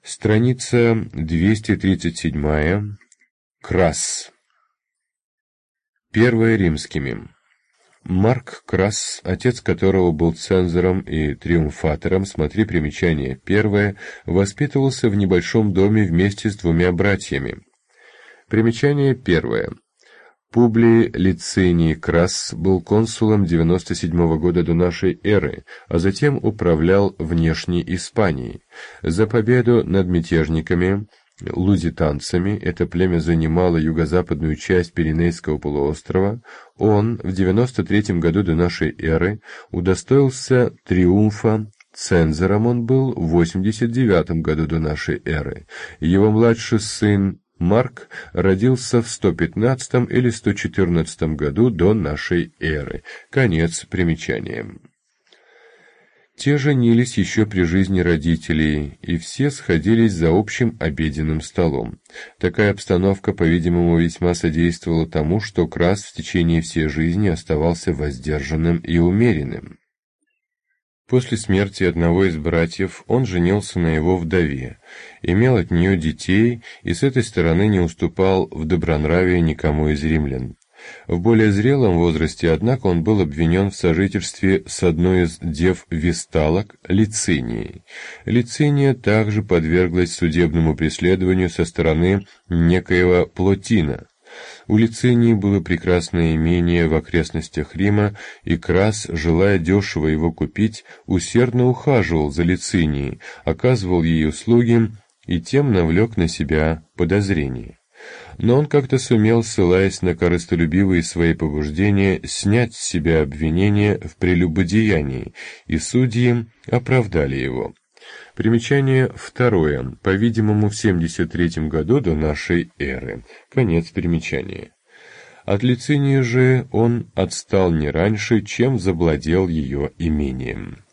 Страница 237. Крас. Первое римскими. Марк Крас, отец которого был цензором и триумфатором, смотри примечание первое, воспитывался в небольшом доме вместе с двумя братьями. Примечание первое. Публий Лициний Крас был консулом 97 года до нашей эры, а затем управлял внешней Испанией. За победу над мятежниками, лузитанцами, это племя занимало юго-западную часть Пиренейского полуострова, он в 93 году до нашей эры удостоился триумфа. Цензором он был в 89 году до нашей эры. Его младший сын Марк родился в 115 или 114 году до нашей эры. Конец примечания. Те женились еще при жизни родителей, и все сходились за общим обеденным столом. Такая обстановка, по-видимому, весьма содействовала тому, что Крас в течение всей жизни оставался воздержанным и умеренным. После смерти одного из братьев он женился на его вдове, имел от нее детей и с этой стороны не уступал в добронравии никому из римлян. В более зрелом возрасте, однако, он был обвинен в сожительстве с одной из дев-весталок, Лицинией. Лициния также подверглась судебному преследованию со стороны некоего Плотина. У Лицинии было прекрасное имение в окрестностях Рима, и Крас, желая дешево его купить, усердно ухаживал за Лицинией, оказывал ей услуги и тем навлек на себя подозрение. Но он как-то сумел, ссылаясь на корыстолюбивые свои побуждения, снять с себя обвинение в прелюбодеянии, и судьи оправдали его. Примечание второе. По-видимому, в 73 году до нашей эры. Конец примечания. От Лицинии же он отстал не раньше, чем завладел ее имением.